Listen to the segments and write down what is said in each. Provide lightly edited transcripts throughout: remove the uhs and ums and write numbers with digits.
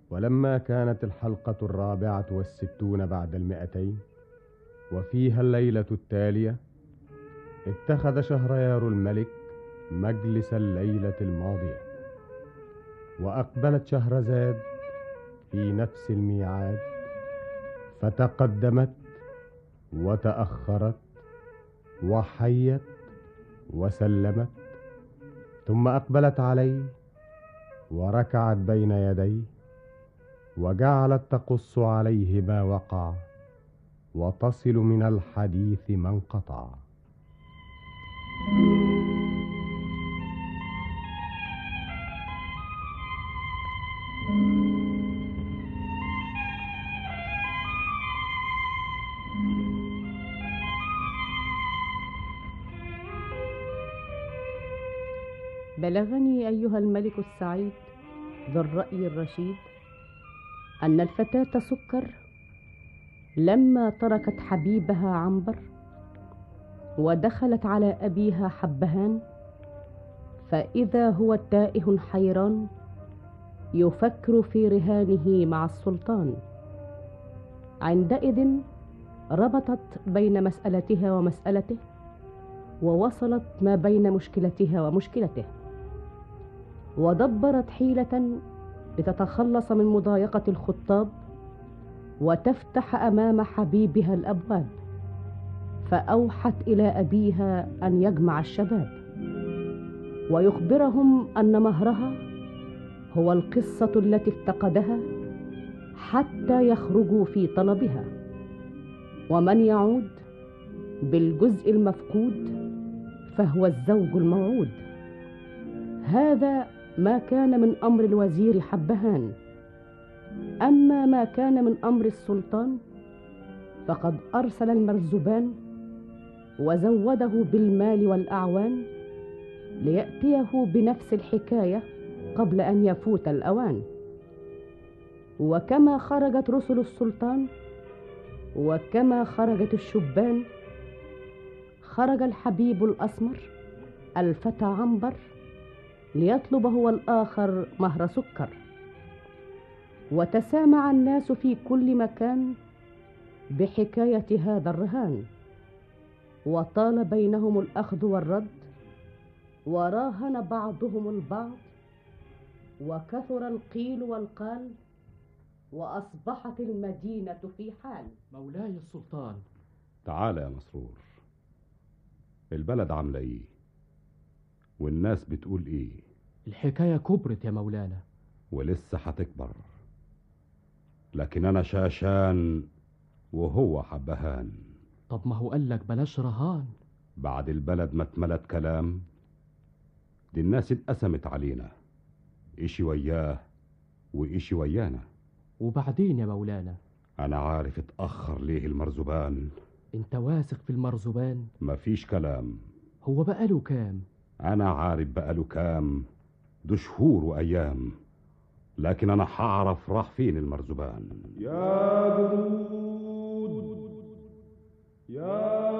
ولما كانت الحلقة 64 بعد 200 وفيها الليلة التالية، اتخذ شهريار الملك مجلس الليلة الماضية، وأقبلت شهرزاد في نفس الميعاد، فتقدمت وتأخرت وحيت وسلمت، ثم أقبلت عليه وركعت بين يديه، وجعلت تقص عليه ما وقع وتصل من الحديث ما انقطع. بلغني أيها الملك السعيد ذو الرأي الرشيد أن الفتاة سكر لما تركت حبيبها عنبر ودخلت على أبيها حبهان، فإذا هو تائه حيران يفكر في رهانه مع السلطان. عندئذ ربطت بين مسألتها ومسألته، ووصلت ما بين مشكلتها ومشكلته، ودبرت حيلة لتتخلص من مضايقة الخطاب وتفتح أمام حبيبها الأبواب، فأوحت إلى أبيها أن يجمع الشباب ويخبرهم أن مهرها هو القصة التي افتقدها حتى يخرجوا في طلبها، ومن يعود بالجزء المفقود فهو الزوج الموعود. هذا ما كان من أمر الوزير حبهان. أما ما كان من أمر السلطان فقد أرسل المرزبان وزوده بالمال والأعوان ليأتيه بنفس الحكاية قبل أن يفوت الأوان. وكما خرجت رسل السلطان وكما خرجت الشبان، خرج الحبيب الأسمر الفتى عنبر ليطلب هو الآخر مهر سكر. وتسامع الناس في كل مكان بحكاية هذا الرهان، وطال بينهم الأخذ والرد، وراهن بعضهم البعض، وكثر القيل والقال، وأصبحت المدينة في حال. مولاي السلطان. تعال يا مسرور، البلد عاملة ايه والناس بتقول ايه؟ الحكاية كبرت يا مولانا. ولسه هتكبر، لكن انا شاشان وهو حبهان. طب ما هو قالك بلاش رهان. بعد البلد ما اتملت كلام، دي الناس اتقسمت علينا، إشي وياه وإشي ويانا. وبعدين يا مولانا؟ أنا عارف اتأخر ليه المرزبان. انت واثق في المرزبان؟ مفيش كلام. هو بقاله كام؟ أنا عارف بقاله كام، ده شهور وأيام، لكن أنا هعرف راح فين المرزبان. يا جنود يا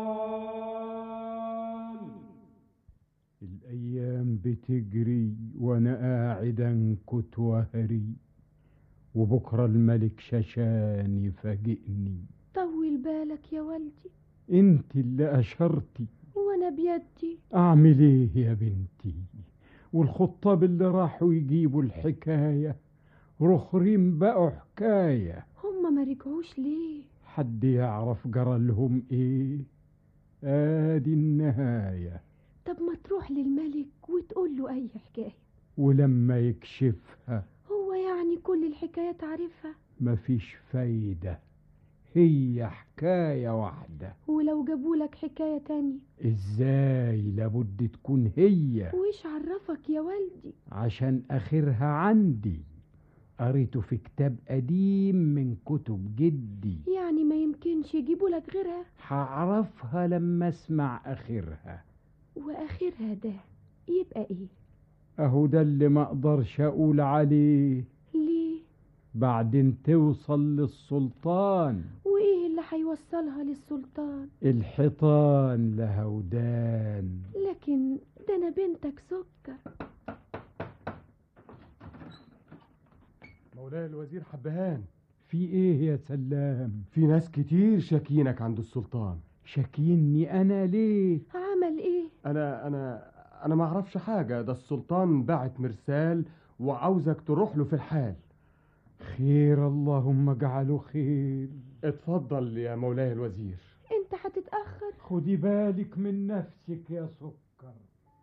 الأيام بتجري وأنا قاعد أنكت وهري، وبكرة الملك شاشان يفاجئني. طول بالك يا والدي، انت اللي أشرتي وانا بيدي. أعمل ايه يا بنتي؟ والخطاب اللي راحوا يجيبوا الحكاية رخرين بقوا حكاية. هما ما رجعوش ليه؟ حد يعرف جرى لهم ايه؟ ادي النهاية. طب ما تروح للملك وتقول له اي حكاية، ولما يكشفها هو يعني كل الحكاية تعرفها؟ مفيش فايدة، هي حكاية واحدة. ولو جابولك حكاية تانية؟ ازاي؟ لابد تكون هي. وإيش عرفك يا والدي؟ عشان اخرها عندي، قريته في كتاب قديم من كتب جدي. يعني ما يمكنش يجيبولك غيرها؟ هعرفها لما اسمع اخرها. واخرها ده يبقى ايه؟ اهو ده اللي ما اقدرش اقول عليه. ليه؟ بعدين توصل للسلطان. وايه اللي هيوصلها للسلطان؟ الحيطان لها ودان. لكن ده انا بنتك سكر. مولاي الوزير حبهان، في ايه يا سلام؟ في ناس كتير شاكينك عند السلطان. شاكيني انا ليه؟ عمل ايه؟ انا ما اعرفش حاجه، ده السلطان بعت مرسال وعاوزك تروح له في الحال. خير، اللهم اجعله خير. اتفضل يا مولاي الوزير. انت هتتأخر. خدي بالك من نفسك يا سكر.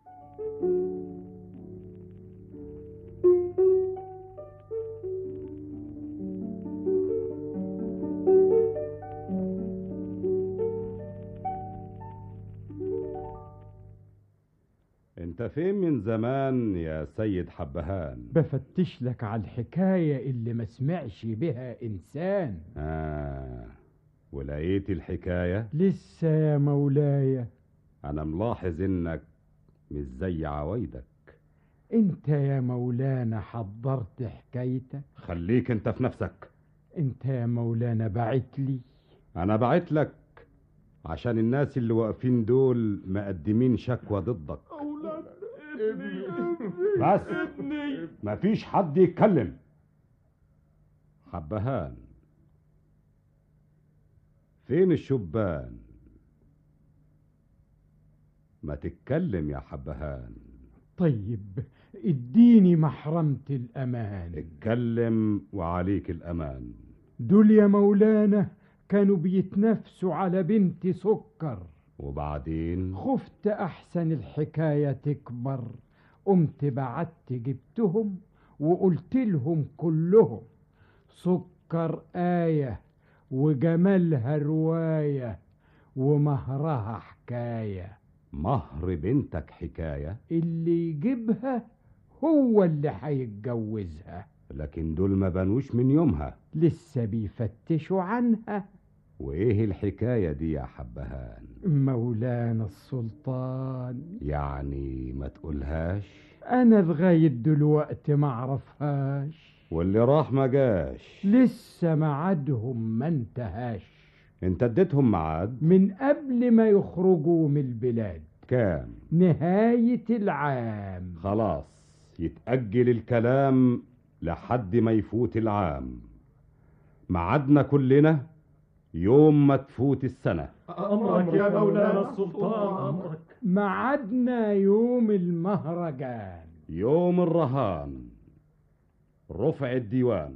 انت فين من زمان يا سيد حبهان؟ بفتش لك على الحكاية اللي ما سمعش بها إنسان. ولقيت الحكاية؟ لسه يا مولاي. أنا ملاحظ إنك مش زي عوايدك. انت يا مولانا حضرت حكايتك. خليك انت في نفسك. انت يا مولانا بعت لي. أنا بعت لك عشان الناس اللي واقفين دول مقدمين شكوى ضدك. أولاد بس مفيش حد يتكلم. حبهان، فين الشبان؟ ما تتكلم يا حبهان. طيب اديني محرمة الأمان. اتكلم وعليك الأمان. دول يا مولانا كانوا بيتنافسوا على بنت سكر، وبعدين خفت أحسن الحكاية تكبر، قمت بعت جبتهم وقلت لهم كلهم سكر آية وجمالها رواية ومهرها حكاية. مهر بنتك حكاية؟ اللي يجيبها هو اللي هيتجوزها. لكن دول ما بنوش من يومها، لسه بيفتشوا عنها. وإيه الحكاية دي يا حبهان؟ مولانا السلطان، يعني ما تقولهاش؟ أنا لغاية دلوقتي معرفهاش. واللي راح ما جاش؟ لسه ميعادهم ما انتهاش. انت اديتهم ميعاد من قبل ما يخرجوا من البلاد. كام؟ نهاية العام. خلاص، يتأجل الكلام لحد ما يفوت العام. ميعادنا كلنا يوم ما تفوت السنة. أمرك يا مولانا السلطان، أمرك. ميعادنا يوم المهرجان، يوم الرهان، رفع الديوان.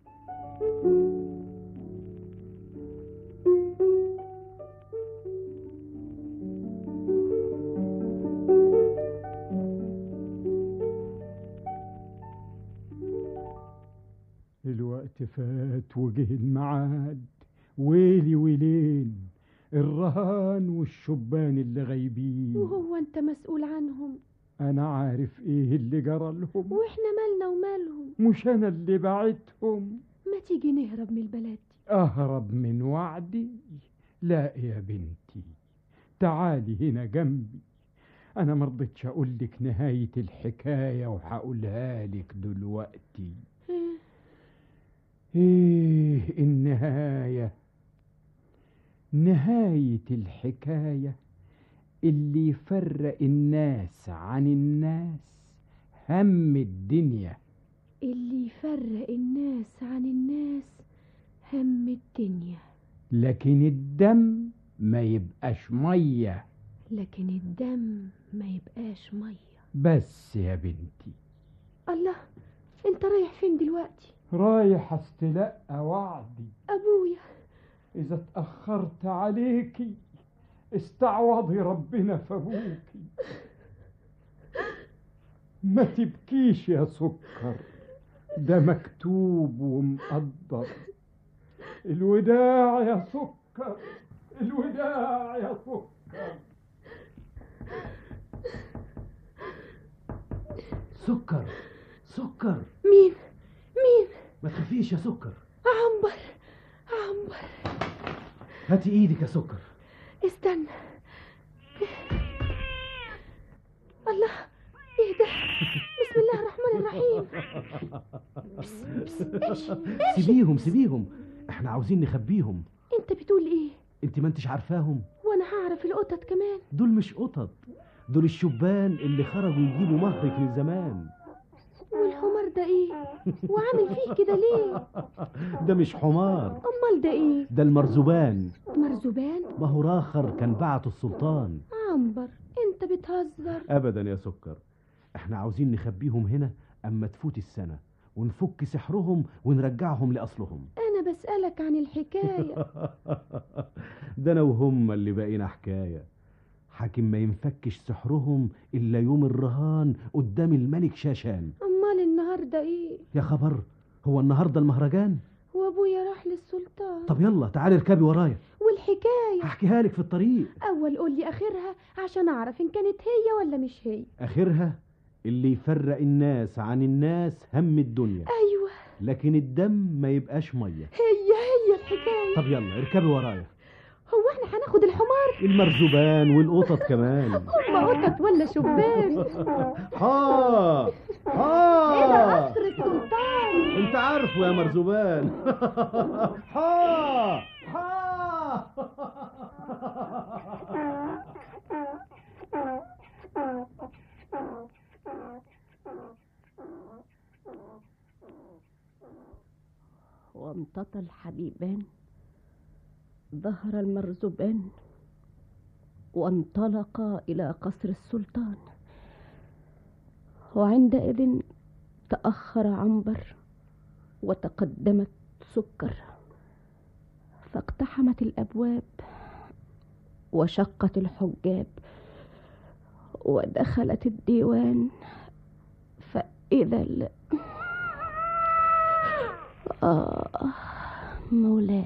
الوقت فات وجه الميعاد. ويلي ويلين الرهان والشبان اللي غايبين. وهو انت مسؤول عنهم؟ انا عارف ايه اللي جرى لهم. واحنا مالنا ومالهم؟ مش انا اللي بعتهم. ما تيجي نهرب من البلد دي؟ اهرب من وعدي؟ لا يا بنتي، تعالي هنا جنبي. انا مرضتش اقول لك نهاية الحكاية وهقولها لك دلوقتي. ايه النهاية؟ نهاية الحكاية اللي يفرق الناس عن الناس هم الدنيا. اللي يفرق الناس عن الناس هم الدنيا. لكن الدم ما يبقاش مية. لكن الدم ما يبقاش مية. بس يا بنتي. الله، انت رايح فين دلوقتي؟ رايح استلقى وعدي. ابويا، إذا اتأخرت عليكي استعوضي ربنا في أبوكي. ما تبكيش يا سكر، ده مكتوب ومقدر. الوداع يا سكر، الوداع يا سكر. سكر سكر. مين؟ ما تخافيش يا سكر. عنبر. هاتي ايدك يا سكر. استنى. الله، ايه ده؟ بسم الله الرحمن الرحيم. سيبيهم، احنا عاوزين نخبيهم. انت بتقول ايه؟ انت ما انتش عارفاهم؟ وانا هعرف القطط كمان؟ دول مش قطط، دول الشبان اللي خرجوا يجيبوا مهرك من زمان. والحمار النهارده ايه؟ وعامل فيه كده ليه؟ ده مش حمار، امال ده ايه؟ ده المرزبان. مرزبان؟ ما هو راخر كان بعته السلطان. عنبر انت بتهزر. ابدا يا سكر، احنا عاوزين نخبيهم هنا اما تفوت السنة ونفك سحرهم ونرجعهم لأصلهم. انا بسألك عن الحكاية. ده انا وهم اللي بقينا حكاية. حاكم ما ينفكش سحرهم إلا يوم الرهان قدام الملك شاشان. امال النهارده ايه؟ يا خبر، هو النهاردة المهرجان؟ وابويا راح للسلطان. طب يلا تعالي اركبي ورايا، والحكاية هحكيها لك في الطريق. اول قول لي اخرها عشان اعرف ان كانت هي ولا مش هي. آخرها اللي يفرق الناس عن الناس هم الدنيا، ايوه لكن الدم ما يبقاش مية. هي الحكاية. طب يلا اركبي ورايا. هو احنا هناخد الحمار؟ المرزبان والقطط كمان. هما قطط ولا شبان؟ ها ايه ده ها، قصر السلطان؟ انت عارفه يا مرزبان. ها ها. وامتطى الحبيبان، ظهر المرزبان، وانطلقا إلى قصر السلطان. وعندئذ تأخر عنبر وتقدمت سكر، فاقتحمت الأبواب وشقت الحجاب ودخلت الديوان، فإذا مولاي.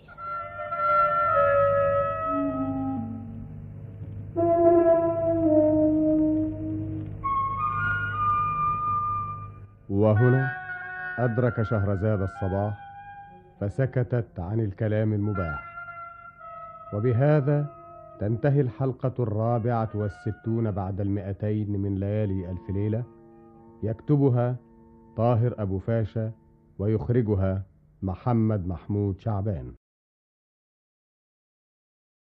وهنا أدرك شهرزاد الصباح فسكتت عن الكلام المباح. وبهذا تنتهي الحلقة 64 بعد 200 من ليالي ألف ليلة. يكتبها طاهر أبو فاشا ويخرجها محمد محمود شعبان.